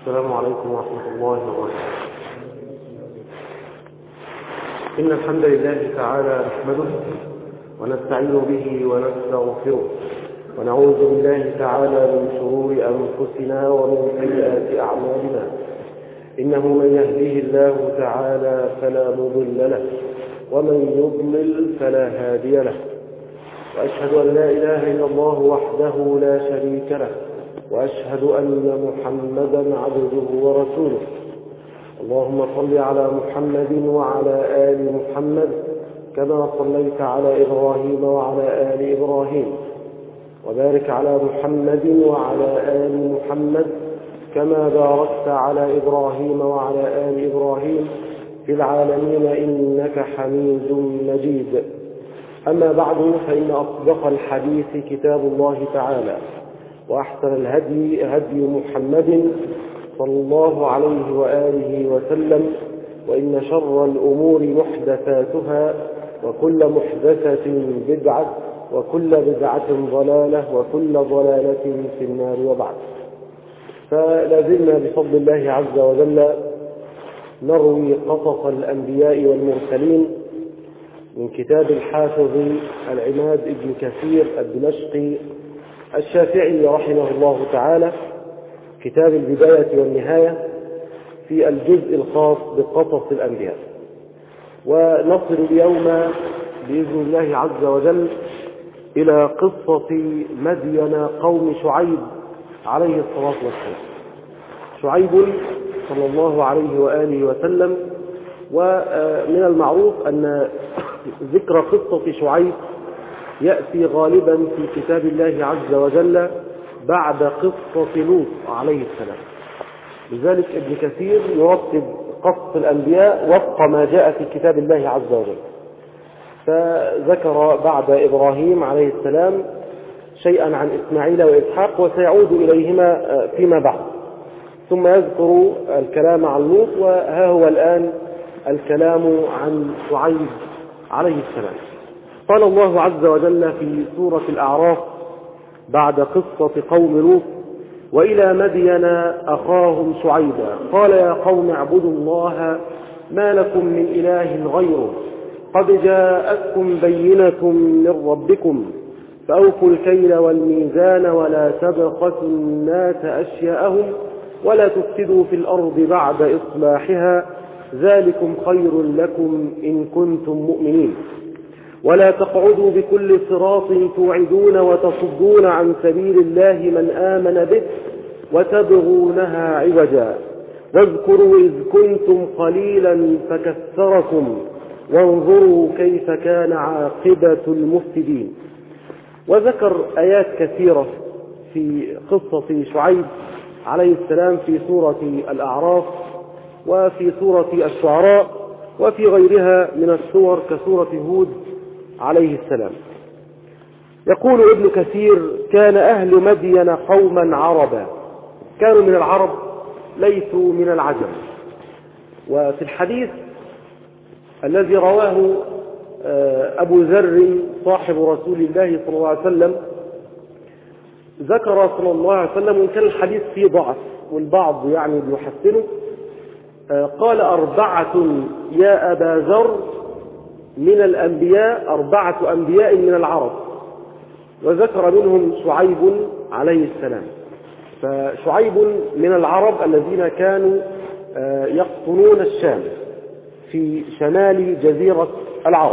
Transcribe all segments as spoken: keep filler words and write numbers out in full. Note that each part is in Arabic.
السلام عليكم ورحمة الله وبركاته. إن الحمد لله تعالى نحمده ونستعين به ونستغفره ونعوذ بالله تعالى من شرور أنفسنا ومن سيئات أعمالنا. إنه من يهديه الله تعالى فلا مضل له ومن يضلل فلا هادي له، وأشهد أن لا إله إلا الله وحده لا شريك له، وأشهد أن محمدا عبده ورسوله. اللهم صل على محمد وعلى آل محمد كما صليت على إبراهيم وعلى آل إبراهيم، وبارك على محمد وعلى آل محمد كما باركت على إبراهيم وعلى آل إبراهيم في العالمين إنك حميد مجيد. أما بعد، فإن أصدق الحديث كتاب الله تعالى، وأحسن الهدي هدي محمد صلى الله عليه وآله وسلم، وإن شر الأمور محدثاتها، وكل محدثة بدعة، وكل بدعة ضلالة، وكل ضلالة في النار. وبعد، فلازلنا بفضل الله عز وجل نروي قصص الأنبياء والمرسلين من كتاب الحافظ العماد ابن كثير الدمشقي الشافعي رحمه الله تعالى، كتاب البداية والنهاية، في الجزء الخاص بقصص الأنبياء. ونصل اليوم بإذن الله عز وجل إلى قصة مدين قوم شعيب عليه الصلاة والسلام. شعيب صلى الله عليه وآله وسلم، ومن المعروف أن ذكر قصة شعيب يأتي غالبا في كتاب الله عز وجل بعد قصة لوط عليه السلام. لذلك ابن كثير يرتب قصة الأنبياء وفق ما جاء في كتاب الله عز وجل، فذكر بعد إبراهيم عليه السلام شيئا عن إسماعيل وإسحاق، وسيعود إليهما فيما بعد، ثم يذكر الكلام عن لوط، وها هو الآن الكلام عن شعيب عليه السلام. قال الله عز وجل في سورة الأعراف بعد قصة قوم لوط: وإلى مدين أخاهم شعيبا قال يا قوم اعبدوا الله ما لكم من إله غيره قد جاءتكم بينة من ربكم فأوفوا الكيل والميزان ولا تبخسوا الناس أشياءهم ولا تفسدوا في الأرض بعد إصلاحها ذلكم خير لكم إن كنتم مؤمنين ولا تقعدوا بكل صراط توعدون وتصدون عن سبيل الله من آمن به وتبغونها عوجا واذكروا إذ كنتم قليلا فكثركم وانظروا كيف كان عاقبة المفسدين. وذكر آيات كثيرة في قصة شعيب عليه السلام في سورة الأعراف وفي سورة الشعراء وفي غيرها من السور كسورة هود عليه السلام. يقول ابن كثير: كان أهل مدين قوما عربا، كانوا من العرب ليسوا من العجم. وفي الحديث الذي رواه أبو ذر صاحب رسول الله صلى الله عليه وسلم ذكر صلى الله عليه وسلم، وإن كان الحديث فيه ضعف والبعض يعني بيحسنه، قال: أربعة يا أبا ذر من الأنبياء، أربعة أنبياء من العرب، وذكر منهم شعيب عليه السلام. فشعيب من العرب الذين كانوا يقطنون الشام في شمال جزيرة العرب،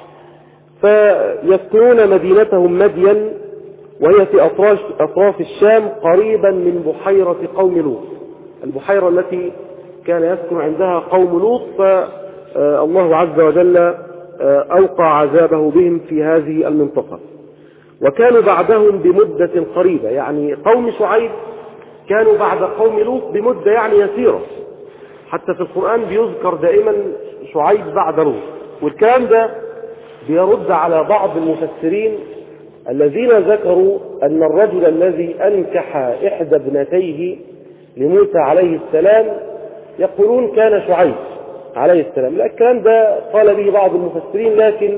فيسكنون مدينتهم مدين، وهي في أطراف الشام قريبا من بحيرة قوم لوط، البحيرة التي كان يسكن عندها قوم لوط، فالله عز وجل أوقع عذابه بهم في هذه المنطقة. وكانوا بعدهم بمدة قريبة، يعني قوم شعيب كانوا بعد قوم لوط بمدة يعني يسيرة، حتى في القرآن بيذكر دائما شعيب بعد لوط. والكلام ده بيرد على بعض المفسرين الذين ذكروا أن الرجل الذي أنكح إحدى ابنتيه لموسى عليه السلام يقولون كان شعيب عليه السلام. لا، الكلام ده قال به بعض المفسرين، لكن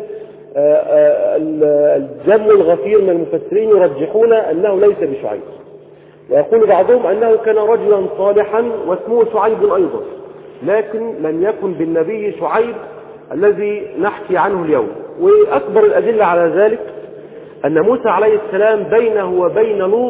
الجم الغفير من المفسرين يرجحون أنه ليس بشعيب، ويقول بعضهم أنه كان رجلا صالحا واسمه شعيب أيضا، لكن لم يكن بالنبي شعيب الذي نحكي عنه اليوم. وأكبر الأدلة على ذلك أن موسى عليه السلام بينه وبين لوط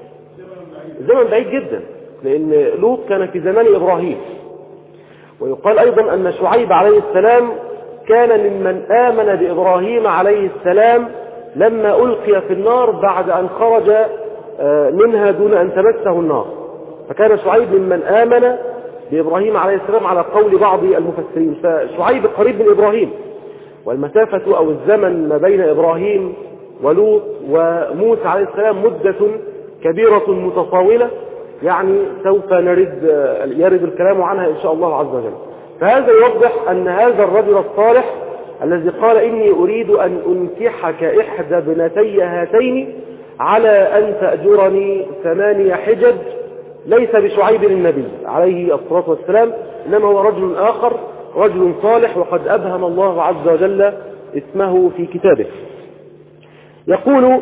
زمن بعيد جدا، لأن لوط كان في زمان إبراهيم. ويقال أيضا أن شعيب عليه السلام كان ممن آمن بإبراهيم عليه السلام لما ألقي في النار بعد أن خرج منها دون أن تمسه النار، فكان شعيب ممن آمن بإبراهيم عليه السلام على قول بعض المفسرين. فشعيب قريب من إبراهيم، والمسافة أو الزمن ما بين إبراهيم ولوط وموسى عليه السلام مدة كبيرة متطاولة، يعني سوف نرد يرد الكلام عنها إن شاء الله عز وجل. فهذا يوضح أن هذا الرجل الصالح الذي قال إني أريد أن أنكحك إحدى ابنتي هاتين على أن تأجرني ثمانية حجج ليس بشعيب النبي عليه الصلاة والسلام، إنما هو رجل آخر، رجل صالح، وقد أبهم الله عز وجل اسمه في كتابه. يقول: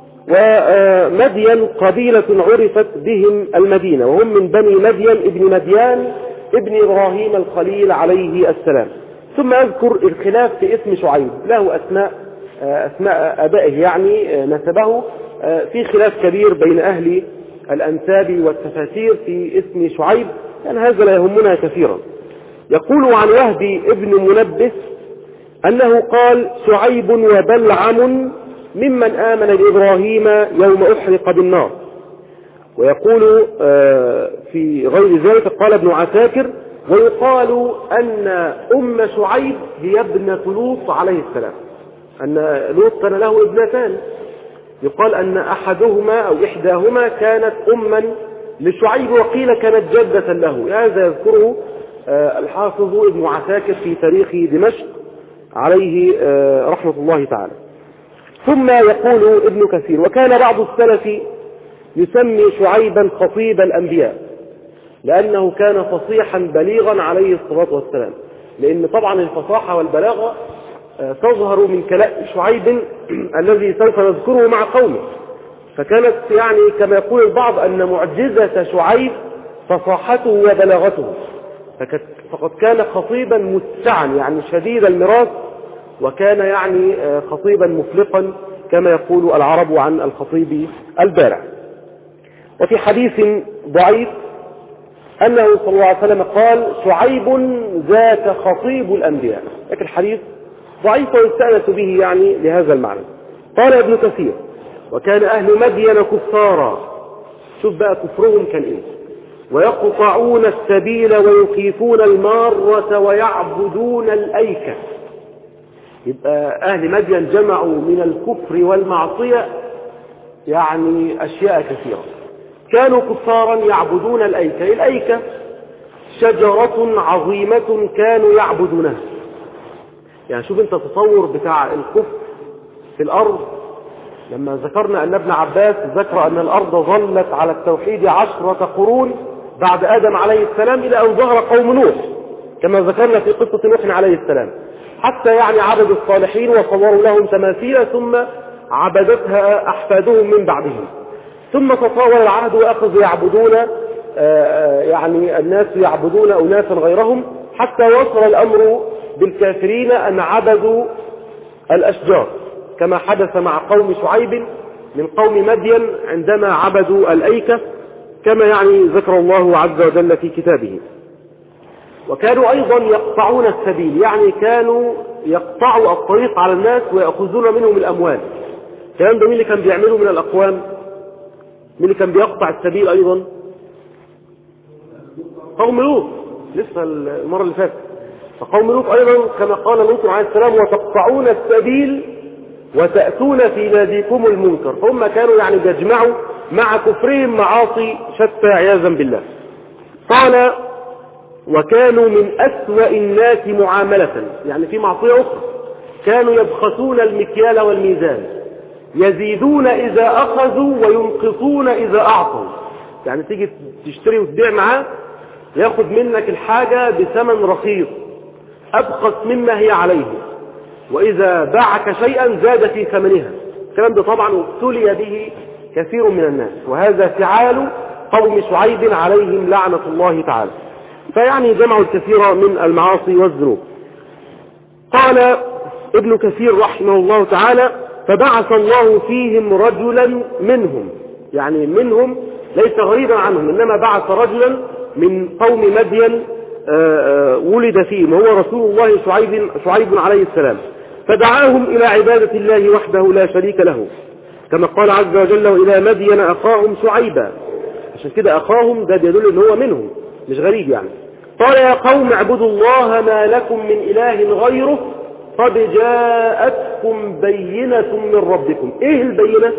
ومدين قبيلة عرفت بهم المدينة، وهم من بني مدين ابن مديان ابن إبراهيم الخليل عليه السلام. ثم أذكر الخلاف في اسم شعيب، له أسماء أسماء أبائه يعني نسبه، في خلاف كبير بين أهل الأنساب والتفاسير في اسم شعيب، يعني هذا لا يهمنا كثيرا. يقول عن وهب ابن منبس أنه قال: شعيب وبلعم ممن آمن بإبراهيم يوم أحرق بالنار. ويقول في غير ذلك قال ابن عساكر: ويقال أن أم شعيب هي ابنة لوط عليه السلام، أن لوط كان له ابنتان، يقال أن أحدهما أو إحداهما كانت أما لشعيب، وقيل كانت جدة له. هذا يذكره الحافظ ابن عساكر في تاريخ دمشق عليه رحمة الله تعالى. ثم يقول ابن كثير: وكان بعض السلف يسمي شعيبا خطيب الأنبياء، لأنه كان فصيحا بليغا عليه الصلاة والسلام، لأن طبعا الفصاحة والبلاغة تظهر من كلام شعيب الذي سوف نذكره مع قومه. فكانت يعني كما يقول البعض أن معجزة شعيب فصاحته وبلاغته، فقد كان خطيبا متسعا يعني شديد المراس، وكان يعني خطيبا مفلقا كما يقول العرب عن الخطيب البارع. وفي حديث ضعيف أنه صلى الله عليه وسلم قال: شعيب ذاك خطيب الأنبياء، لكن الحديث ضعيف ويستأنس به يعني لهذا المعنى. قال ابن كثير: وكان أهل مدين كفارا، شوف بقى كفرهم كان إيه، ويقطعون السبيل ويخيفون المارة ويعبدون الأيكة. يبقى أهل مدين جمعوا من الكفر والمعصية يعني أشياء كثيرة. كانوا كفارا يعبدون الأيكة. الأيكة شجرة عظيمة كانوا يعبدونها. يعني شوف انت تصور بتاع الكفر في الأرض، لما ذكرنا أن ابن عباس ذكر أن الأرض ظلت على التوحيد عشرة قرون بعد آدم عليه السلام إلى أن ظهر قوم نوح، كما ذكرنا في قصة نوح عليه السلام، حتى يعني عبدوا الصالحين وصوروا لهم تماثيل ثم عبدتها أحفادهم من بعدهم، ثم تطاول العهد وأخذوا يعبدون يعني الناس يعبدون أناسا غيرهم، حتى وصل الأمر بالكافرين أن عبدوا الأشجار، كما حدث مع قوم شعيب من قوم مدين عندما عبدوا الأيكة، كما يعني ذكر الله عز وجل في كتابه. وكانوا أيضا يقطعون السبيل، يعني كانوا يقطعوا الطريق على الناس ويأخذون منهم الأموال. الكلام ده مين اللي كان بيعمله من الأقوام؟ مين اللي كان بيقطع السبيل أيضا؟ قوم لوط، لسه المرة اللي فاتت. فقوم لوط أيضا كما قال لوط عليه السلام: وتقطعون السبيل وتأتون في ناديكم المنكر. فهم كانوا يعني يجمعوا مع كفرهم معاصي شتى عياذا بالله. قال: وكانوا من أسوأ الناس معاملة، يعني في معصية أخرى، كانوا يبخسون المكيال والميزان، يزيدون إذا أخذوا وينقصون إذا أعطوا. يعني تيجي تشتري وتبيع معاه ياخد منك الحاجة بثمن رخيص أبخس مما هي عليه، وإذا باعك شيئا زاد في ثمنها. الكلام ده طبعا ابتلي به كثير من الناس، وهذا فعال قوم شعيب عليهم لعنة الله تعالى. فيعني جمعوا الكثير من المعاصي والذنوب. قال ابن كثير رحمه الله تعالى: فبعث الله فيهم رجلا منهم، يعني منهم ليس غريبا عنهم، إنما بعث رجلا من قوم مدين ولد فيهم، وهو رسول الله شعيب, شعيب عليه السلام، فدعاهم إلى عبادة الله وحده لا شريك له، كما قال عز وجل: وإلى مدين أخاهم شعيبا. عشان كده أخاهم ده يدل إن هو منهم، مش غريب يعني. قال: يا قوم اعبدوا الله ما لكم من إله غيره قد جاءتكم بينة من ربكم. إيه البينة؟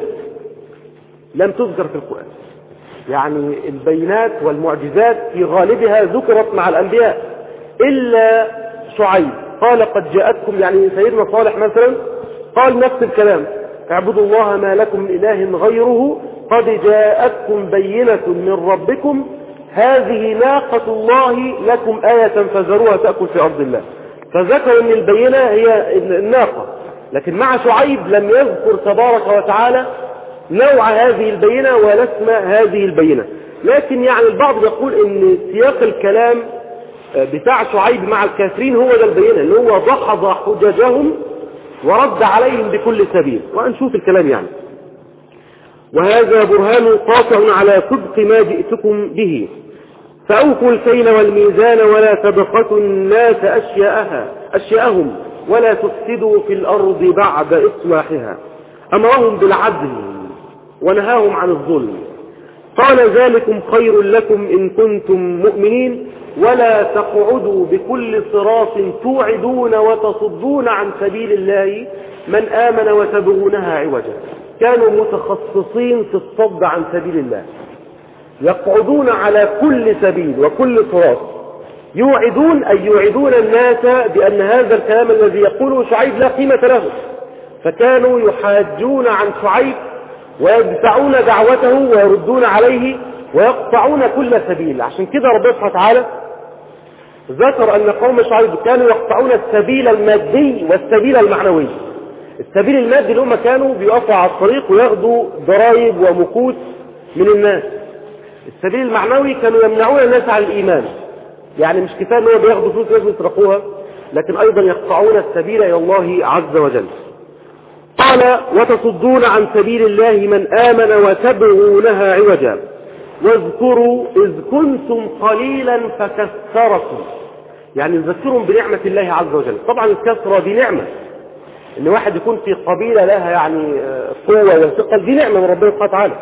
لم تذكر في القرآن، يعني البينات والمعجزات في غالبها ذكرت مع الأنبياء إلا شعيب. قال قد جاءتكم، يعني سيدنا صالح مثلا قال نفس الكلام: اعبدوا الله ما لكم من إله غيره قد جاءتكم بينة من ربكم هذه ناقة الله لكم آية فذروها تأكل في أرض الله. فذكر أن البينة هي الناقة، لكن مع شعيب لم يذكر تبارك وتعالى نوع هذه البينة ولا اسم هذه البينة. لكن يعني البعض يقول ان سياق الكلام بتاع شعيب مع الكافرين هو ده البينة، اللي هو دحض حججهم ورد عليهم بكل سبيل. وهنشوف الكلام يعني. وهذا برهان قاطع على صدق ما جئتكم به، فأوفوا الكيل والميزان ولا تبخسوا الناس أشياءها أشياءهم ولا تفسدوا في الأرض بعد إصلاحها. أمرهم بالعدل ونهاهم عن الظلم. قال: ذلكم خير لكم إن كنتم مؤمنين ولا تقعدوا بكل صراط توعدون وتصدون عن سبيل الله من آمن وتبغونها عوجا. كانوا متخصصين في الصد عن سبيل الله، يقعدون على كل سبيل وكل صراط، يوعدون أي يوعدون الناس بأن هذا الكلام الذي يقوله شعيب لا قيمة له، فكانوا يحاجون عن شعيب ويدفعون دعوته ويردون عليه ويقطعون كل سبيل. عشان كده ربنا سبحانه وتعالى ذكر أن قوم شعيب كانوا يقطعون السبيل المادي والسبيل المعنوي. السبيل المادي اللي هم كانوا بيقفوا على الطريق وياخدوا ضرائب ومكوس من الناس. السبيل المعنوي كانوا يمنعون الناس عن الإيمان، يعني مش كفاية ان هو بياخدوا فلوس لازم يسرقوها، لكن أيضا يقطعون السبيل إلى الله عز وجل. قال: وتصدون عن سبيل الله من آمن وتبغونها عوجا واذكروا إذ كنتم قليلا فكثركم. يعني نذكرهم بنعمة الله عز وجل. طبعا الكثرة دي نعمة، ان واحد يكون في قبيلة لها يعني قوة وثقل، دي نعمة من ربنا سبحانه وتعالى.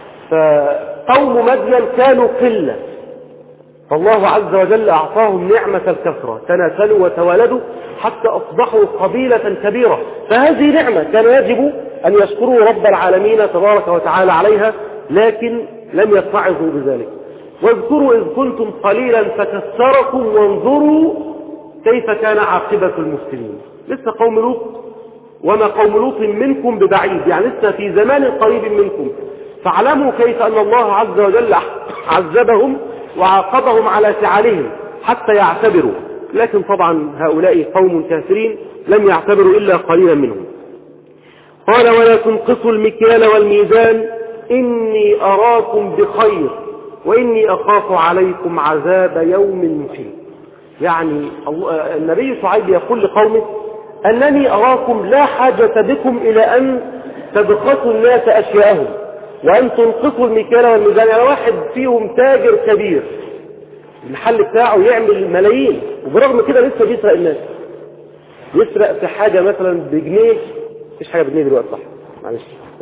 فقوم مدين كانوا قلة، فالله عز وجل أعطاهم نعمة الكثرة، تناسلوا وتوالدوا حتى أصبحوا قبيلة كبيرة. فهذه نعمة كان يجب أن يشكروا رب العالمين تبارك وتعالى عليها، لكن لم يتعظوا بذلك. واذكروا إذ كنتم قليلا فكثركم وانظروا كيف كان عاقبة المفسدين. لسه قوم لوط وما قوم لوط منكم ببعيد، يعني لسه في زمان قريب منكم، فاعلموا كيف أن الله عز وجل عذبهم وعاقبهم على فعلهم حتى يعتبروا. لكن طبعا هؤلاء قوم كافرين لم يعتبروا إلا قليلا منهم. قال: ولا تنقصوا المكيال والميزان إني أراكم بخير وإني أخاف عليكم عذاب يوم محيط. يعني النبي شعيب يقول لقومه: أنني أراكم لا حاجة بكم إلى أن تبخسوا الناس أشياءهم وأن تنقصوا المكيال والميزان. يعني واحد فيهم تاجر كبير، المحل بتاعه يعمل ملايين، وبرغم كده لسه بيسرق الناس. يسرق في حاجة مثلا بجنيه، مفيش حاجة بجنيه دلوقتي صح معلش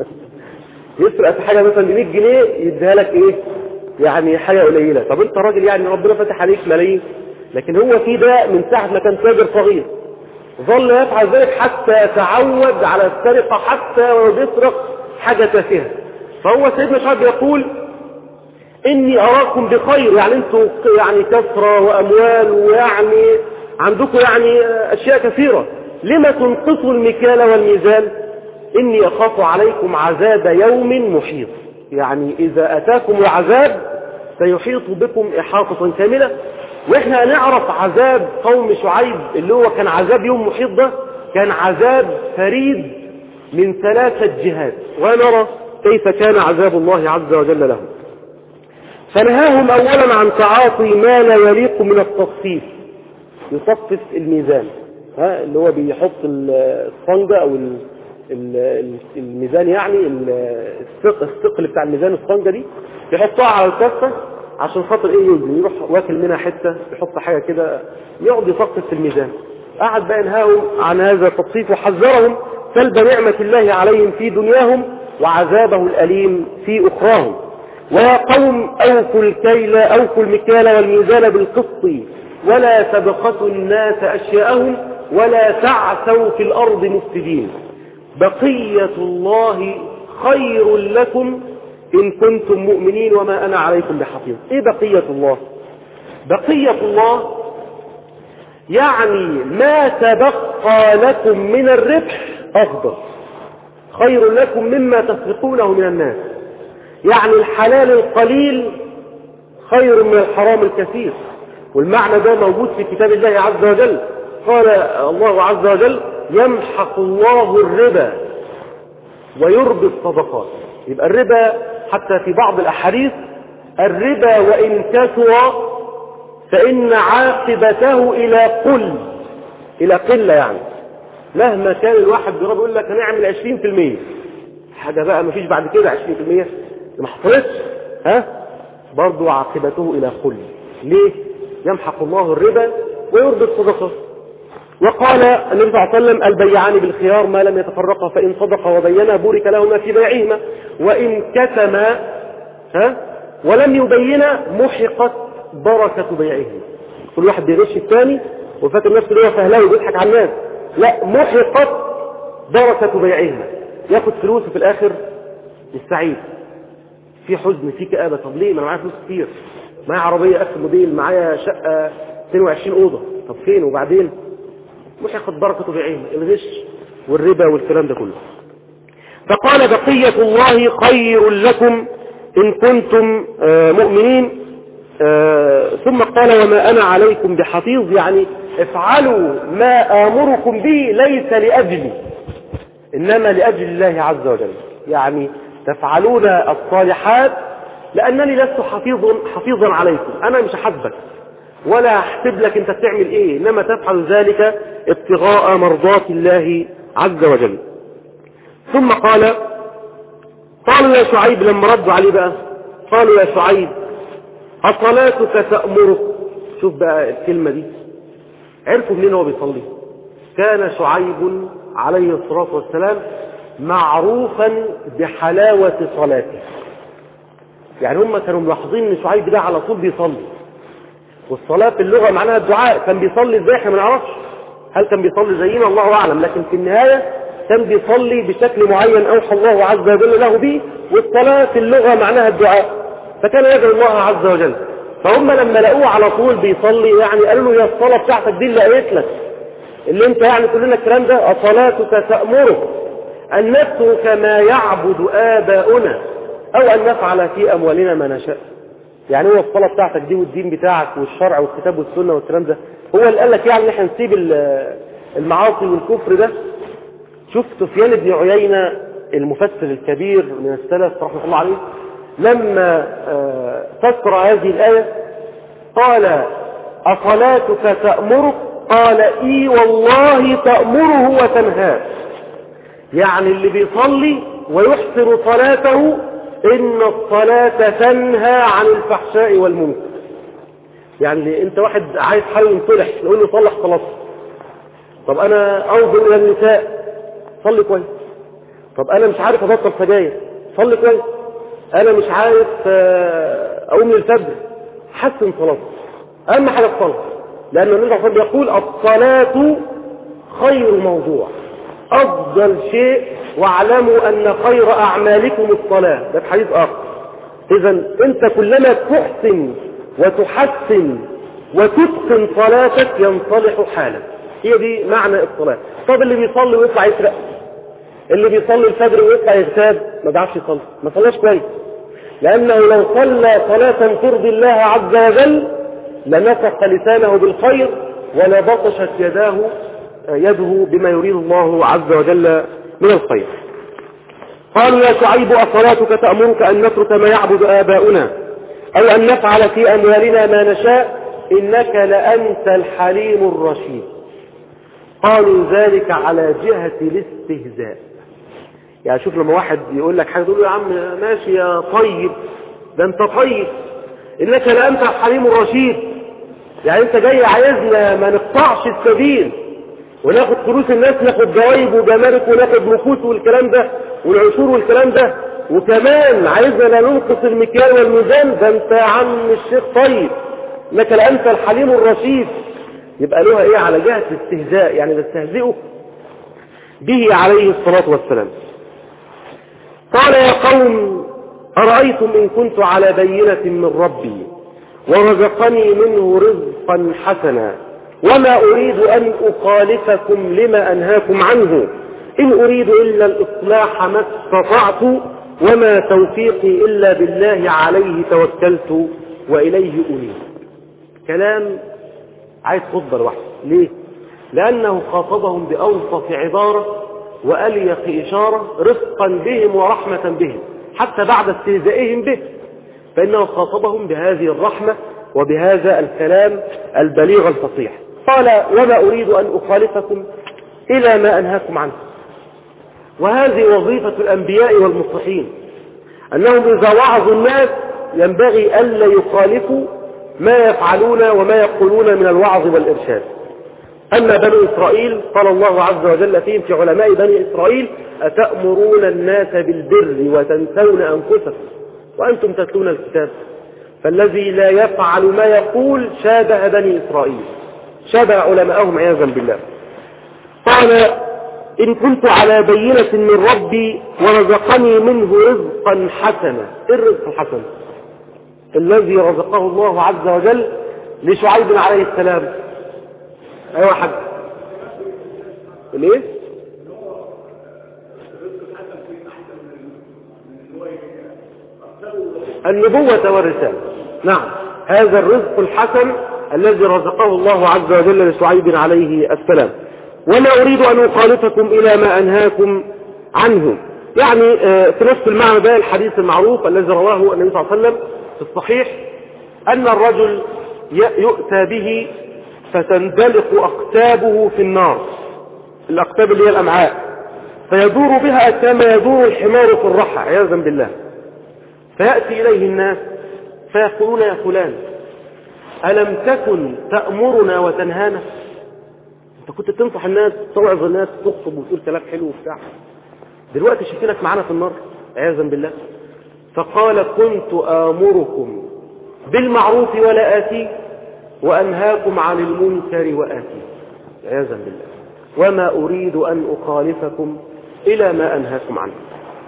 يسرق في حاجة مثلا بمية جنيه يديها لك ايه، يعني حاجة قليلة. طب انت راجل يعني ربنا فتح عليك ملايين، لكن هو في ده من ساعة ما كان تاجر صغير ظل يفعل ذلك حتى تعود على السرقة، حتى ولو بيسرق حاجة تافهة. فهو سيدنا شعيب يقول: إني أراكم بخير، يعني أنتم يعني كثرة وأموال ويعني عندكم يعني أشياء كثيرة، لما تنقصوا المكيال والميزان؟ إني أخاف عليكم عذاب يوم محيط، يعني إذا أتاكم العذاب سيحيط بكم إحاطة كاملة. وإحنا هنعرف عذاب قوم شعيب اللي هو كان عذاب يوم محيط ده كان عذاب فريد من ثلاثة جهات، ونرى كيف كان عذاب الله عز وجل لهم. فنهاهم أولا عن تعاطي ما لا يليق من التصفيف، يصفف الميزان، ها اللي هو بيحط الصنجة أو الميزان، يعني الثقل بتاع الميزان، الصنجة دي يحطها على الكفة عشان خاطر ايه يوزن، يروح واكل منها حتة يحط حاجة كده يقعد يصفف في الميزان. قعد بقى ينهاهم عن هذا التصفيف وحذرهم سلب نعمة الله عليهم في دنياهم وعذابه الأليم في أخراهم. ويا قوم أوفوا الكيل أوفوا المكيال والميزان بالقسط ولا تبخسوا الناس أشياءهم ولا تعثوا في الأرض مفسدين بقية الله خير لكم إن كنتم مؤمنين وما أنا عليكم بحفيظ. إيه بقية الله؟ بقية الله يعني ما تبقى لكم من الربح أفضل، خير لكم مما تسرقونه من الناس. يعني الحلال القليل خير من الحرام الكثير، والمعنى ده موجود في كتاب الله عز وجل. قال الله عز وجل يمحق الله الربا ويربي الصدقات. يبقى الربا حتى في بعض الأحاديث الربا وإن كثر فإن عاقبته إلى قل إلى قلة، يعني مهما كان الواحد بيقول يقول لك هنعمل عشرين في المية حاجة بقى ما فيش بعد كده عشرين في المية ما حصلتش، ها برضو عاقبته إلى قل. ليه؟ يمحق الله الربا ويربي الصدقات. وقال النبي صلى الله عليه وسلم البيعان بالخيار ما لم يتفرقا فإن صدقا وبينا بورك لهما في بيعهما وإن كتما ها ولم يبينا محقت بركة بيعهما. كل واحد بيغش الثاني وفاكر نفسه اللي هو فهلاوي بيضحك على الناس، لا، محقت بركة بيعهما، ياخد فلوسه في الآخر السعيد، في حزن في كآبة. طب ليه؟ ما انا معايا فلوس كتير، معايا عربية اخر موديل، معايا شقة اثنين وعشرين أوضة، طب فين وبعدين؟ مش هياخد بركته بعينه، الغش والربا والكلام ده كله. فقال بقية الله خير لكم إن كنتم مؤمنين. ثم قال وما أنا عليكم بحفيظ، يعني افعلوا ما آمركم به ليس لأجلي إنما لأجل الله عز وجل، يعني تفعلون الصالحات لأنني لست حفيظ حفيظا عليكم، أنا مش حسبك ولا احسب لك انت بتعمل ايه، انما تفعل ذلك ابتغاء مرضات الله عز وجل. ثم قال قالوا يا شعيب لما ردوا عليه بقى قالوا يا شعيب أصلاتك تأمرك. شوف بقى الكلمة دي، عرفوا منين هو بيصلي. كان شعيب عليه الصلاة والسلام معروفا بحلاوة صلاته، يعني هم كانوا ملاحظين ان شعيب ده على طول بيصلي، والصلاة في اللغة معناها الدعاء. كان بيصلي ازاي احنا ما نعرفش، هل كان بيصلي زينا الله أعلم، لكن في النهاية كان بيصلي بشكل معين أوحى الله عز وجل له به، والصلاة في اللغة معناها الدعاء، فكان يدعو الله عز وجل. فهم لما لقوه على طول بيصلي يعني قالوا له يا الصلاة بتاعتك دي اللي قالت لك اللي انت يعني تقول لنا الكلام ده، أصلاتك تأمرك أن نترك ما يعبد آباؤنا أو أن نفعل في أموالنا ما نشاء. يعني هو الصلاة بتاعتك دي والدين بتاعك والشرع والكتاب والسنة والكلام ده هو اللي قال لك يعني نحن نسيب المعاصي والكفر ده؟ شوف سفيان بن عيينة المفسر الكبير من السلف رحمه الله عليه لما فسر هذه الآية قال أصلاتك تأمرك؟ قال إي والله تأمره وتنهاه. يعني اللي بيصلي ويحسن صلاته إن الصلاة تنهى عن الفحشاء والمنكر. يعني انت واحد عايز حاله ينصلح نقول له صلح صلاته، طب انا انظر الى النساء صلي كويس، طب انا مش عارف ابطل سجاير صلي كويس، انا مش عارف اقوم للفجر حسن صلاته. اهم حاجه الصلاه، لان النبي صلى الله عليه وسلم يقول الصلاه خير موضوع، افضل شيء واعلموا ان خير اعمالكم الصلاه. ده في حديث اخر. اذا انت كلما تحسن وتحسن وتتقن صلاتك ينصلح حالك. هي دي معنى الصلاة. طب اللي بيصلي ويطلع يسرق، اللي بيصلي الفجر ويطلع يغتاب ما بيعرفش يصلي، ما صلاش كويس، لأنه لو صلى صلاة ترضي الله عز وجل لنفخ لسانه بالخير ولا بطشت يداه يده بما يريد الله عز وجل من الخير. قالوا يا شعيب أصلاتك تأمرك أن نترك ما يعبد آباؤنا أو أن نفعل في أموالنا ما نشاء إنك لأنت الحليم الرشيد. قالوا ذلك على جهة الاستهزاء. يعني شوف لما واحد يقول لك حاجة تقول له يا عم ماشي يا طيب، ده انت طيب، إنك لأنت الحليم الرشيد. يعني انت جاي عايزنا ما نقطعش السبيل وناخد فلوس الناس، ناخد ضرايب وجمارك وناخد نفوس والكلام ده والعشور والكلام ده، وكمان عايزنا لا ننقص المكيال والميزان. ده انت يا عم الشيخ طيب، انك لأنت الحليم الرشيد. يبقى لها ايه؟ على جهة الاستهزاء، يعني بيستهزئوا به عليه الصلاة والسلام. قال يا قوم أرأيتم إن كنت على بينة من ربي ورزقني منه رزقا حسنا وما أريد أن أخالفكم لما أنهاكم عنه إن أريد إلا الإصلاح ما استطعت وما توفيقي إلا بالله عليه توكلت وإليه أنيب. كلام عايز خطبة لوحده. ليه؟ لأنه خاطبهم بأوصف عبارة وأليق إشارة رفقا بهم ورحمة بهم حتى بعد استهزائهم به، فإنه خاطبهم بهذه الرحمة وبهذا الكلام البليغ الفصيح. قال وما أريد أن أخالفكم إلى ما أنهاكم عنه. وهذه وظيفة الأنبياء والمصلحين، أنهم إذا وعظوا الناس ينبغي ألا يخالفوا ما يفعلون وما يقولون من الوعظ والإرشاد. أما بني إسرائيل قال الله عز وجل فيهم في علماء بني إسرائيل أتأمرون الناس بالبر وتنسون أنفسكم وأنتم تتلون الكتاب. فالذي لا يفعل ما يقول شابه بني إسرائيل، شابه علماءهم عياذا بالله. قال إن كنت على بينة من ربي ورزقني منه رزقا حسنا. الرزق الحسن الذي رزقه الله عز وجل لشعيب عليه السلام. أيوة حاج ليه؟ النبوة والرسالة. نعم، هذا الرزق الحسن الذي رزقه الله عز وجل لشعيب عليه السلام. وما أريد أن أخالفكم إلى ما أنهاكم عنه. يعني في نفس المعنى ده الحديث المعروف الذي رواه النبي صلى الله عليه وسلم في الصحيح أن الرجل يؤتى به فتندلق أقتابه في النار، الأقتاب اللي هي الأمعاء، فيدور بها كما يدور الحمار في الرحى عياذا بالله. فيأتي إليه الناس فيقولون يا فلان ألم تكن تأمرنا وتنهانا؟ أنت كنت تنصح الناس، توعظ الناس، تخطب وتقول كلام حلو وبتاع، دلوقتي شايفينك معانا في النار عياذا بالله. فقال كنت آمركم بالمعروف ولا آتي وأنهاكم عن المنكر وآتي عياذا بالله وما أريد أن أخالفكم إلى ما أنهاكم عنه.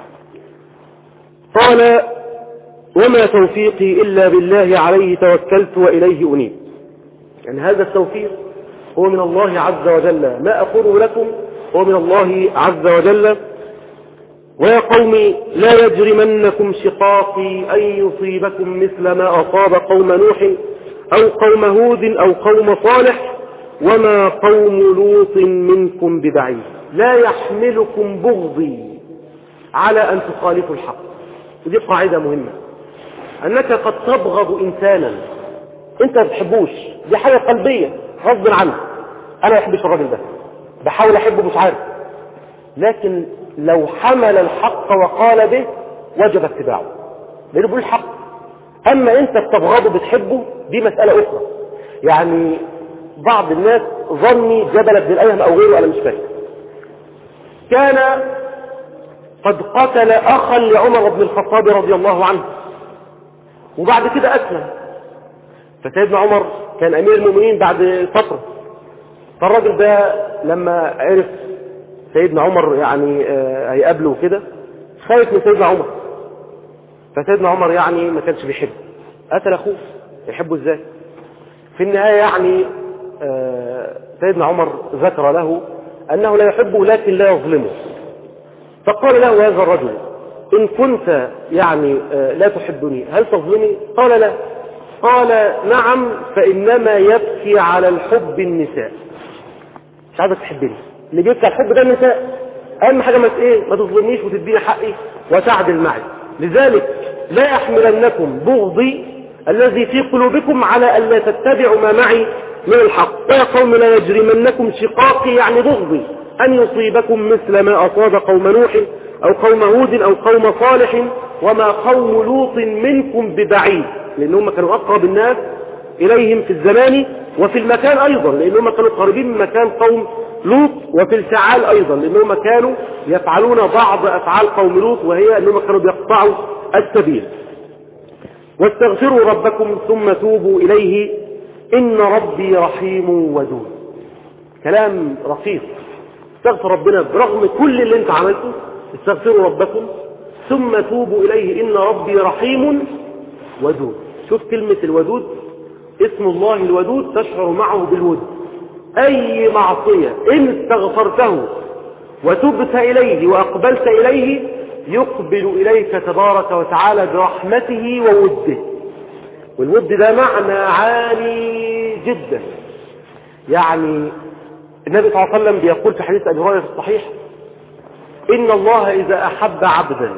قال وما توفيقي إلا بالله عليه توكلت وإليه أنيب. يعني هذا التوفيق هو من الله عز وجل، ما أقوله لكم هو من الله عز وجل. ويا قوم لا يجرمنكم شقاقي أن يصيبكم مثل ما أصاب قوم نوح أو قوم هود أو قوم صالح وما قوم لوط منكم ببعيد. لا يحملكم بغضي على أن تخالفوا الحق. ودي قاعدة مهمة، أنك قد تبغض إنسانا أنت ما بتحبوش، دي حاجة قلبية غصب عنك. أنا ما بحبش الراجل ده، بحاول أحبه مش عارف، لكن لو حمل الحق وقال به وجب اتباعه لأنه بيقول الحق. أما أنت بتبغضه بتحبه دي مسألة أخرى. يعني بعض الناس ظني جبل بن الأيهم أو غيره أنا مش فاكر كان قد قتل أخا لعمر بن الخطاب رضي الله عنه وبعد كده أسلم. فسيدنا عمر كان أمير المؤمنين بعد فترة، فالراجل ده لما عرف سيدنا عمر يعني هيقابله كده خايف من سيدنا عمر، فسيدنا عمر يعني ما كانش بيحبه، قتل أخوه، يحبه إزاي؟ في النهاية يعني سيدنا عمر ذكر له أنه لا يحبه لكن لا يظلمه. فقال له هذا الرجل إن كنت يعني لا تحبني هل تظلمني؟ قال لا. قال نعم، فإنما يبكي على الحب النساء. مش عايزك تحبني، اللي بيبكي على الحب ده النساء. أهم حاجة ما ايه ما تظلمنيش وتديني حقي وتعدل معي. لذلك لا يحملنكم بغضي الذي في قلوبكم على ألا تتبعوا ما معي من الحق. يا قوم لا يجرمنكم شقاقي يعني بغضي أن يصيبكم مثل ما أصاب قوم نوح أو قوم هود أو قوم صالح وما قوم لوط منكم ببعيد، لأنهم كانوا أقرب الناس إليهم في الزمان وفي المكان أيضا، لأنهم كانوا قريبين من مكان قوم لوط، وفي الفعال أيضا لأنهم كانوا يفعلون بعض أفعال قوم لوط، وهي أنهم كانوا بيقطعوا السبيل. واستغفروا ربكم ثم توبوا إليه إن ربي رحيم ودود. كلام رقيق. استغفر ربنا برغم كل اللي انت عملته، استغفروا ربكم ثم توبوا إليه إن ربي رحيم ودود. شوف كلمة الودود، اسم الله الودود تشعر معه بالود. أي معصية إن استغفرته وتبت إليه وأقبلت إليه يقبل إليك تبارك وتعالى برحمته ووده. والود ده معنى عالي جدا. يعني النبي صلى الله عليه وسلم بيقول في حديث أبي هريرة في الصحيح: إن الله إذا أحب عبدا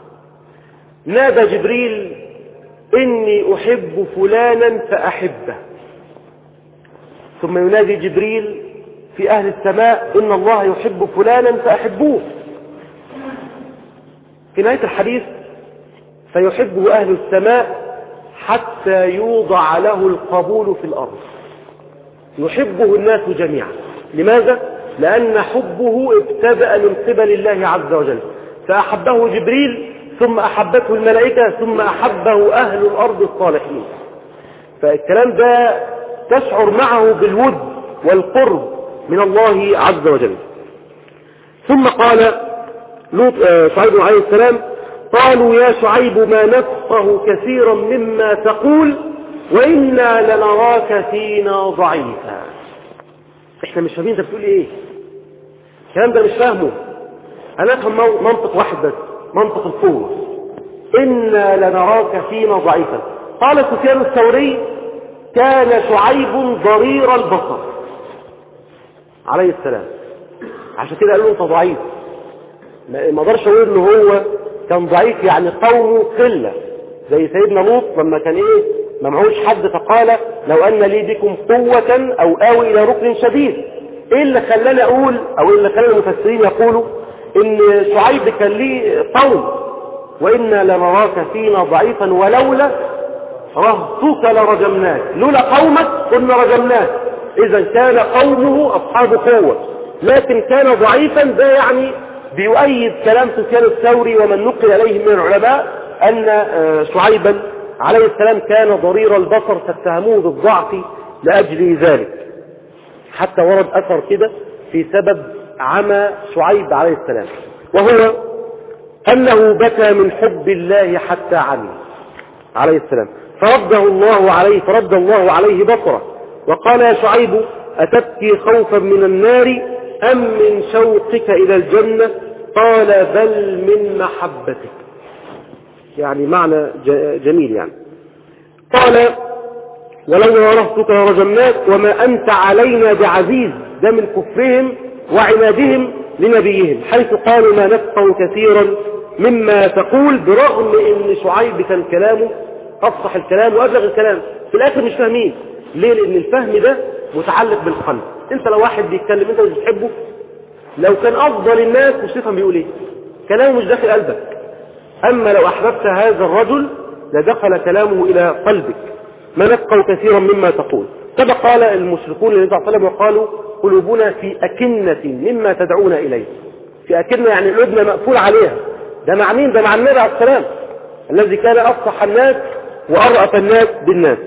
نادى جبريل إني أحب فلانا فأحبه، ثم ينادي جبريل في أهل السماء إن الله يحب فلانا فأحبوه. في نهاية الحديث: فيحبه أهل السماء حتى يوضع له القبول في الأرض. يحبه الناس جميعا. لماذا؟ لأن حبه ابتدأ من قبل الله عز وجل، فأحبه جبريل ثم أحبته الملائكة ثم أحبه أهل الأرض الصالحين. فالكلام ده تشعر معه بالود والقرب من الله عز وجل. ثم قال لوط شعيب عليه السلام: قالوا يا شعيب ما نفقه كثيرا مما تقول وإنا لنراك فينا ضعيفا. احنا مش فاهمين انت بتقول ايه، الكلام ده مش فاهمه. انا افهم منطق واحد بس، منطق القوة. إنا لنراك فينا ضعيفا. قال سفيان الثوري: كان شعيب ضرير البصر عليه السلام، عشان كده قال له انت ضعيف. ما اقدرش اقول ان هو كان ضعيف يعني قومه قله، زي سيدنا لوط لما كان ايه ما معهوش حد فقال لو ان لي بكم قوه او اوي الى ركن شديد. ايه اللي خلاني اقول او ايه اللي خلى المفسرين يقولوا ان شعيب كان ليه قوم وإنا لنراك فينا ضعيفا ولولا رهطك لرجمناك. لولا قومك كنا رجمناك. إذا كان قومه أصحاب قوة لكن كان ضعيفا. ده يعني بيؤيد كلام سفيان الثوري ومن نقل إليه من العلماء أن شعيبا عليه السلام كان ضرير البصر فاتهموه بالضعف لأجل ذلك، حتى ورد أثر كده في سبب عمى شعيب عليه السلام، وهو أنه بكى من حب الله حتى عمي عليه السلام، فرده الله عليه فرد الله عليه بصره وقال: يا شعيب أتبكي خوفا من النار أم من شوقك إلى الجنة؟ قال: بل من محبتك. يعني معنى جميل يعني. قال: ولو رهتك لرجمناك وما أنت علينا بعزيز. ده من كفرهم وعنادهم لنبيهم، حيث قالوا ما نفقه كثيرا مما تقول، برغم ان شعيب كان كلامه افصح الكلام وابلغ الكلام. في الاخر مش فاهمين ليه؟ لان الفهم ده متعلق بالقلب. انت لو واحد بيتكلم انت مش بتحبه، لو كان افضل الناس مش تفهم بيقول ايه، كلامه مش داخل قلبك. اما لو احببت هذا الرجل لدخل كلامه الى قلبك. ما نفقه كثيرا مما تقول. كما قال المشركون للنبي صلى الله عليه وسلم وقالوا: قلوبنا في أكنة مما تدعونا إليه. في أكنة يعني قلوبنا مقفول عليها. ده مع مين؟ ده مع النبي عليه السلام الذي كان أفصح الناس وأرأف الناس بالناس.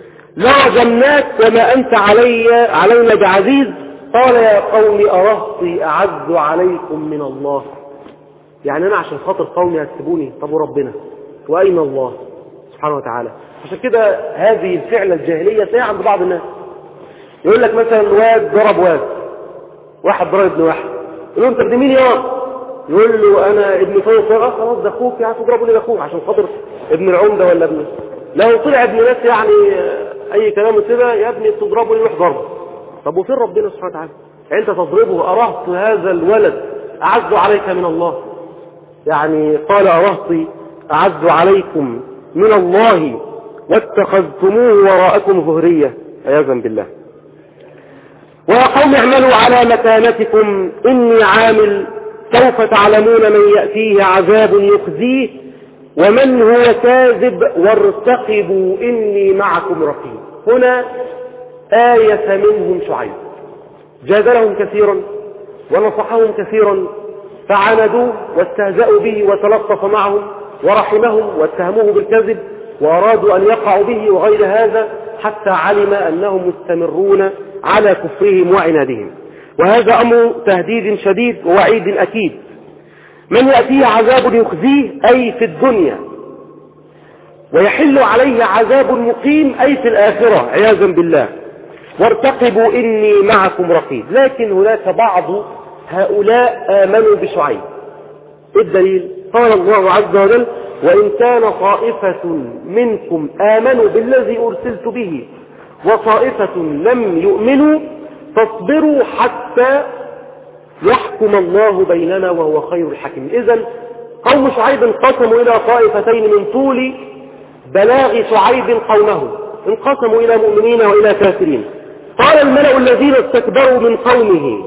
لرجمناك وما أنت علي علينا بعزيز. قال: يا قوم أرهطي أعز عليكم من الله. يعني أنا عشان خاطر قومي هتسيبوني؟ طب وربنا وأين الله سبحانه وتعالى؟ عشان كده هذه الفعلة الجاهلية تلاقيها عند بعض الناس. يقول لك مثلا واد ضرب واد، واحد ضرب ابن واحد، يقول له انت ابن مين يا واد؟ يقول له انا ابن فلان. خلاص ده اخوك، يعني تضربه ليه اخوك عشان خاطر ابن العمده ولا ابن. لو طلع ابن ناس يعني اي كلام كده يا ابني تضربه ليه؟ روح ضربه. طب وفين ربنا سبحانه وتعالى؟ انت تضربه؟ ارهط هذا الولد اعز عليك من الله؟ يعني قال أرهطي أعز عليكم من الله واتخذتموه وراءكم ظهرية عياذا بالله. ويا قوم اعملوا على مكانتكم إني عامل سوف تعلمون من يأتيه عذاب يخزيه ومن هو كاذب وارتقبوا إني معكم رقيب. هنا آية منهم شعيب جادلهم كثيرا ونصحهم كثيرا فعاندوه واستهزأوا به وتلطف معهم ورحمهم واتهموه بالكذب وأرادوا أن يقعوا به وغير هذا حتى علم أنهم مستمرون على كفرهم وعنادهم. وهذا أمر تهديد شديد ووعيد أكيد. من يأتيه عذاب يخزيه أي في الدنيا ويحل عليه عذاب مقيم أي في الآخرة عياذا بالله. وارتقبوا إني معكم رقيب. لكن هناك بعض هؤلاء آمنوا بشعيب. الدليل قال الله عز وجل وإن كان طائفة منكم آمنوا بالذي أرسلت به وطائفة لم يؤمنوا فاصبروا حتى يحكم الله بيننا وهو خير الحاكمين. إذن قوم شعيب انقسموا إلى طائفتين من طول بلاغ شعيب قومه، انقسموا إلى مؤمنين وإلى كافرين. قال الملأ الذين استكبروا من قومه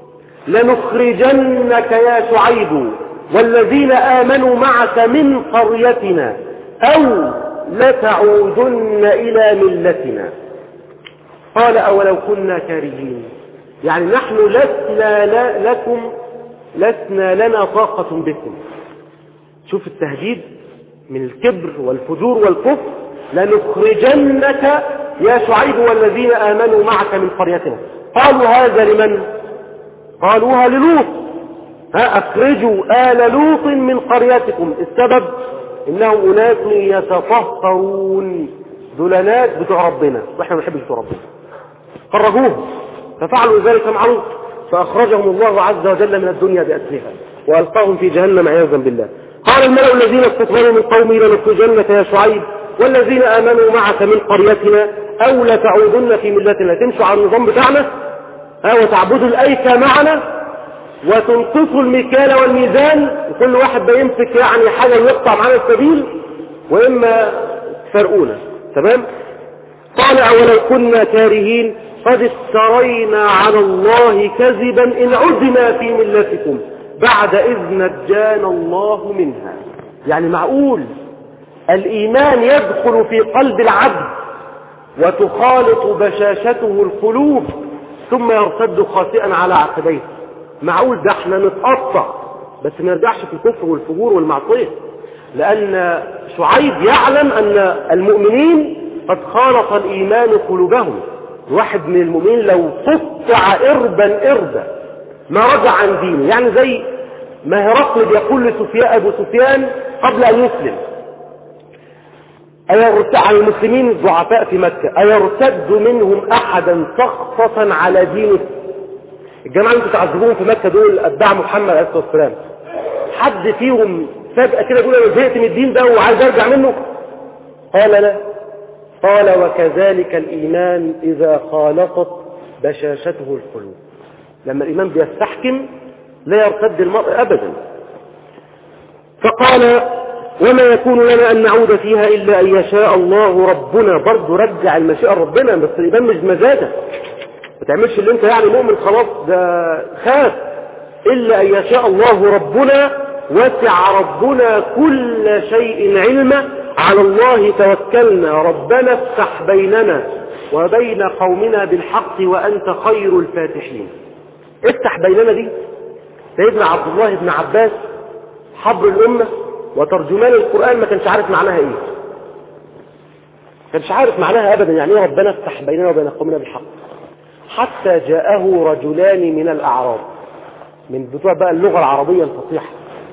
لنخرجنك يا شعيب والذين آمنوا معك من قريتنا أو لتعودن إلى ملتنا. قال أولو كنا كارهين، يعني نحن لسنا لكم لسنا لنا طاقة بكم. شوف التهديد من الكبر والفجور والكفر. لنخرجنك يا شعيب والذين آمنوا معك من قريتنا. قالوا هذا لمن؟ قالوها للوط. ها أخرجوا آل لوط من قريتكم. السبب إنهم أناس يتطهرون، دولانات بتوع ربنا وإحنا ما نحبش بتوع ربنا. خرجوهم ففعلوا ذلك مع لوط فأخرجهم الله عز وجل من الدنيا بأسرها وألقاهم في جهنم عياذا بالله. قال الملأ الذين استكبروا من قومه لنخرجنك يا شعيب والذين آمنوا معك من قريتنا أو لتعودن في ملتنا. تمشوا على النظام بتاعنا أو تعبدوا الأيكة معنا وتنقصوا المكيال والميزان وكل واحد بيمسك يعني حاجة يقطع معنا السبيل وإما تفرقونا. تمام؟ قال أولو كنا كارهين قد افترينا على الله كذبا إن عدنا في ملتكم بعد إذ نجانا الله منها. يعني معقول الإيمان يدخل في قلب العبد وتخالط بشاشته القلوب ثم يرتد خاسئا على عقبيه؟ معقول ده احنا نتقطع بس ما نرجعش في الكفر والفجور والمعصية؟ لأن شعيب يعلم أن المؤمنين قد خالط الإيمان قلوبهم. واحد من المؤمنين لو قطع إربا إربا ما رجع عن دينه، يعني زي ما هرقل بيقول لسفيان أبو سفيان قبل أن يسلم أيرتد عن المسلمين الضعفاء في مكة أيرتد منهم أحدا سخطة على دينه؟ الجماعة اللي تعذبوهم في مكة دول أتباع محمد عليه الصلاة والسلام، حد فيهم فجأة كده يقول أنا زهقت من الدين ده وعايز أرجع منه؟ قال لا. قال وكذلك الإيمان إذا خالطت بشاشته القلوب. لما الإيمان بيستحكم لا يرتد المرء أبدا. فقال وما يكون لنا أن نعود فيها إلا أن يشاء الله ربنا. برضو رجع المشيئة ربنا، بس الإيمان مش مزاجة، ما تعملش اللي انت يعني مؤمن خلاص ده خاف. إلا أن يشاء الله ربنا وسع ربنا كل شيء علما على الله توكلنا ربنا افتح بيننا وبين قومنا بالحق وأنت خير الفاتحين. افتح بيننا دي سيدنا عبد الله بن عباس حبر الأمة وترجمان القرآن ما كانش عارف معناها ايه، كانش عارف معناها أبدا. يعني ايه ربنا افتح بيننا وبين قومنا بالحق؟ حتى جاءه رجلان من الأعراب من بتوع بقى اللغة العربية الفصيحة،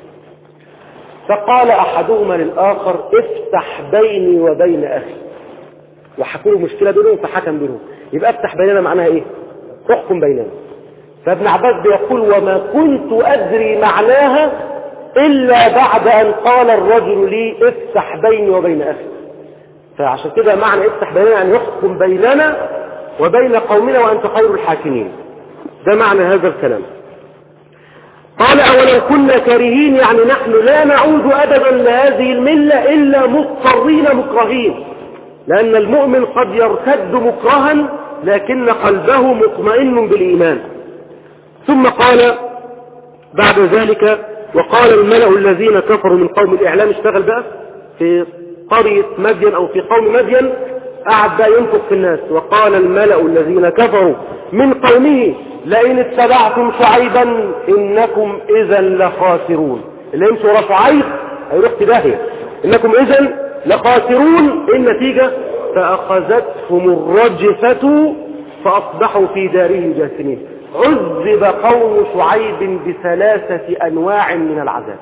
فقال أحدهما للآخر افتح بيني وبين أخي، وحكوا له مشكلة بينهم فحكم بينهم. يبقى افتح بيننا معناها ايه؟ احكم بيننا. فابن عباس بيقول وما كنت أدري معناها إلا بعد أن قال الرجل لي افتح بيني وبين أخي. فعشان كده معنى افتح بيننا يعني يحكم بيننا وبين قومنا وأنت خير الحاكمين. ده معنى هذا الكلام. قال أولو كنا كارهين، يعني نحن لا نعود أبدا لهذه الملة إلا مضطرين مكرهين، لأن المؤمن قد يرتد مكرها لكن قلبه مطمئن بالإيمان. ثم قال بعد ذلك وقال الملأ الذين كفروا من قوم، الإعلام اشتغل بقى في قرية مدين أو في قوم مدين، قعد بقى ينفق في الناس. وقال الملأ الذين كفروا من قومه لئن اتبعتم شعيبا إنكم إذا لخاسرون. اللي يمشوا ورا شعيب هيروح في داهية. إنكم إذا لخاسرون. النتيجة فأخذتهم الرجفة فأصبحوا في دارهم جاثمين. عذب قوم شعيب بثلاثة أنواع من العذاب،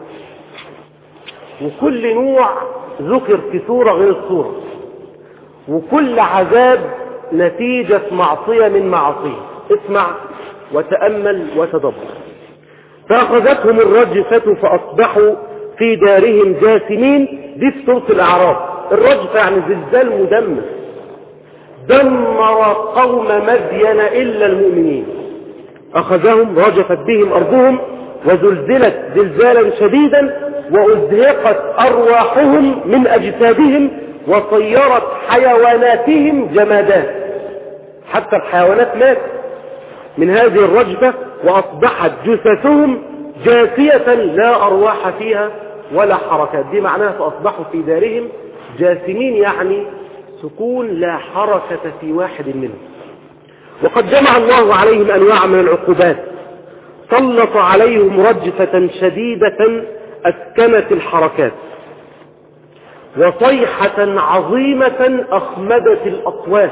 وكل نوع ذكر في سورة غير السورة، وكل عذاب نتيجة معصية من معصية. اسمع وتأمل وتدبر. فأخذتهم الرجفة فأصبحوا في دارهم جاثمين. دي في سورة الأعراف. الرجفة يعني زلزال مدمر، دمر قوم مدين إلا المؤمنين. أخذهم رجفت بهم أرضهم وزلزلت زلزالا شديدا وأزهقت أرواحهم من أجسادهم وصيرت حيواناتهم جمادات، حتى الحيوانات مات من هذه الرجفة، وأصبحت جثثهم جاثية لا أرواح فيها ولا حركات. دي معناها فأصبحوا في دارهم جاثمين، يعني سكون لا حركة في واحد منهم. وقد جمع الله عليهم أنواع من العقوبات، سلط عليهم رجفة شديدة أسكنت الحركات، وصيحة عظيمة أخمدت الأصوات،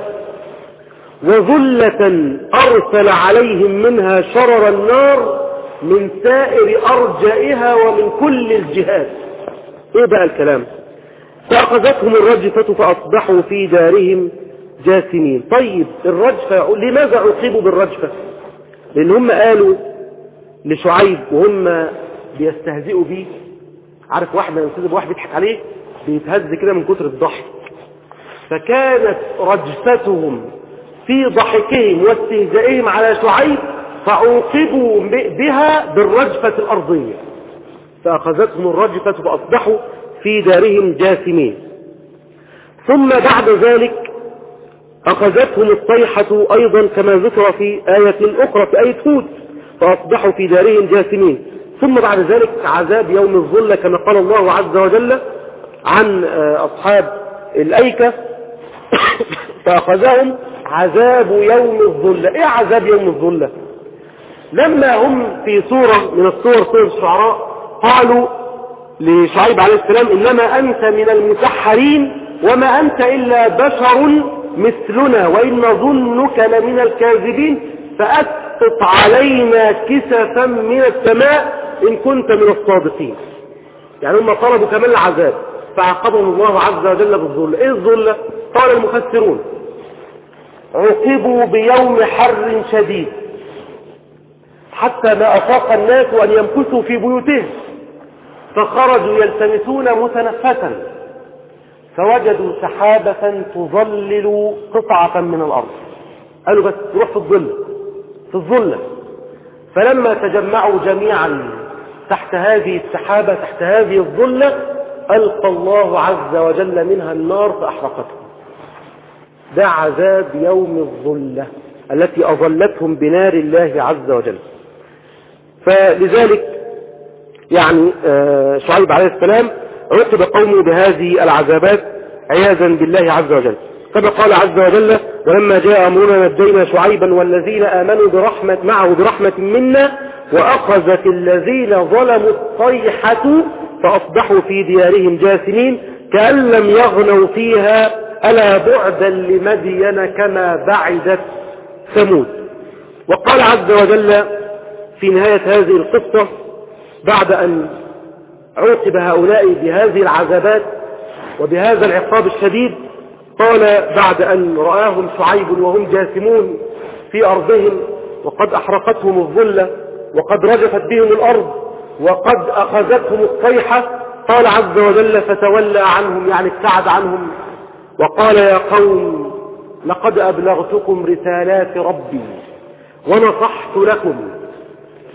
وذلة أرسل عليهم منها شرر النار من سائر أرجائها ومن كل الجهات. إيه بقى الكلام؟ فأخذتهم الرجفة فأصبحوا في دارهم جاثمين. طيب الرجفة لماذا عوقبوا بالرجفة؟ لأن هم قالوا لشعيب وهم بيستهزئوا بيه، عارف واحد لما يستهزئ بواحد بيضحك عليه بيتهز كده من كتر الضحك، فكانت رجفتهم في ضحكهم واستهزائهم على شعيب فعوقبوا بها بالرجفة الأرضية. فأخذتهم الرجفة فأصبحوا في دارهم جاثمين. ثم بعد ذلك أخذتهم الصيحة أيضا كما ذكر في آية أخرى في آية هود، فأصبحوا في دارهم جاثمين. ثم بعد ذلك عذاب يوم الظلة كما قال الله عز وجل عن أصحاب الأيكة فأخذهم عذاب يوم الظلة. إيه عذاب يوم الظلة؟ لما هم في سورة من السور سورة الشعراء قالوا لشعيب عليه السلام إنما أنت من المسحرين وما أنت إلا بشر مثلنا وإن ظنك لمن الكاذبين فأسقط علينا كسفا من السماء إن كنت من الصادقين. يعني هم طلبوا كمان العذاب فعاقبهم الله عز وجل بالظلة. إيه الظلة؟ قال المفسرون عوقبوا بيوم حر شديد حتى ما أطاق الناس أن يمكثوا في بيوتهم، فخرجوا يلتمسون متنفسا فوجدوا سحابة تظلل قطعة من الأرض. قالوا بس روح في الظل في الظلة. فلما تجمعوا جميعا تحت هذه السحابة تحت هذه الظلة ألقى الله عز وجل منها النار فأحرقتهم. ده عذاب يوم الظلة التي أظلتهم بنار الله عز وجل. فلذلك يعني شعيب عليه السلام عوقب قومه بهذه العذابات عياذا بالله عز وجل، كما قال عز وجل ولما جاء أمرنا نجينا شعيبا والذين آمنوا برحمة معه برحمة منا وأخذت الذين ظلموا الصيحة فأصبحوا في ديارهم جاثمين كأن لم يغنوا فيها ألا بعدا لمدين كما بعدت ثمود. وقال عز وجل في نهاية هذه القصة بعد أن عوقب هؤلاء بهذه العذابات وبهذا العقاب الشديد قال بعد أن رآهم شعيب وهم جاثمون في أرضهم وقد أحرقتهم الظلة وقد رجفت بهم الأرض وقد أخذتهم الصيحة قال عز وجل فتولى عنهم يعني ابتعد عنهم وقال يا قوم لقد أبلغتكم رسالات ربي ونصحت لكم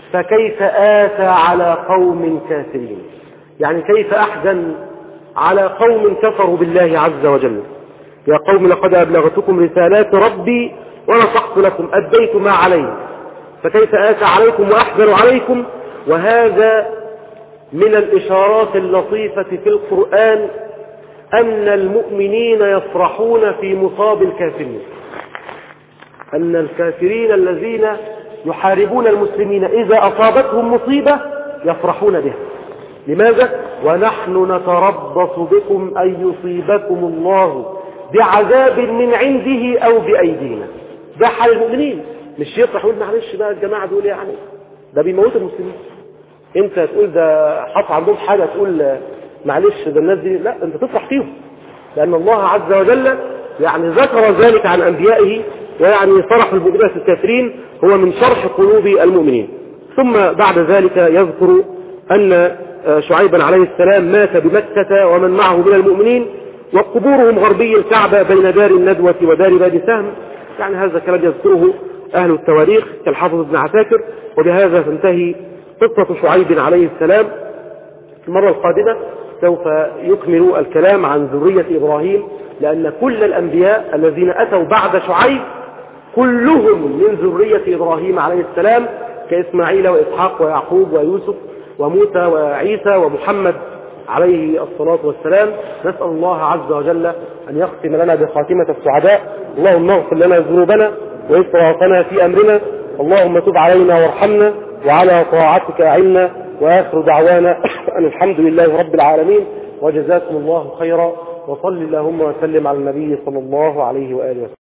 فكيف آسى على قوم كافرين، يعني كيف أحزن على قوم كفروا بالله عز وجل. يا قوم لقد أبلغتكم رسالات ربي ونصحت لكم أديت ما علي، فكيف آسى عليكم وأحزن عليكم. وهذا من الإشارات اللطيفة في القرآن أن المؤمنين يفرحون في مصاب الكافرين، أن الكافرين الذين يحاربون المسلمين إذا أصابتهم مصيبة يفرحون بها. لماذا؟ ونحن نتربص بكم أن يصيبكم الله بعذاب من عنده أو بأيدينا. ده حال المؤمنين، مش يفرح يقول معلش بقى الجماعة دول يعني ده بيموت المسلمين، انت تقول ده حصل عندهم حاجة تقول معلش ده الناس دي، لا انت تفرح فيهم، لأن الله عز وجل يعني ذكر ذلك عن أنبيائه، ويعني فرح المؤمنين في الكافرين هو من شرح قلوب المؤمنين. ثم بعد ذلك يذكر أن شعيبا عليه السلام مات بمكة ومن معه من المؤمنين، وقبورهم غربي الكعبة بين دار الندوة ودار بادي سهم. يعني هذا كلام يذكره أهل التواريخ كالحافظ ابن عساكر. وبهذا تنتهي قصة شعيب عليه السلام. المرة القادمة سوف يكمل الكلام عن ذرية إبراهيم، لأن كل الأنبياء الذين أتوا بعد شعيب كلهم من ذرية إبراهيم عليه السلام، كإسماعيل وإسحاق ويعقوب ويوسف وموسى وعيسى ومحمد عليه الصلاة والسلام. نسأل الله عز وجل أن يختم لنا بخاتمة السعداء. اللهم اغفر لنا ذنوبنا وإسرافنا في أمرنا، اللهم تب علينا وارحمنا وعلى طاعتك أعنا، وآخر دعوانا أن الحمد لله رب العالمين، وجزاكم الله خيرا، وصل اللهم وسلم على النبي صلى الله عليه وآله وسلم.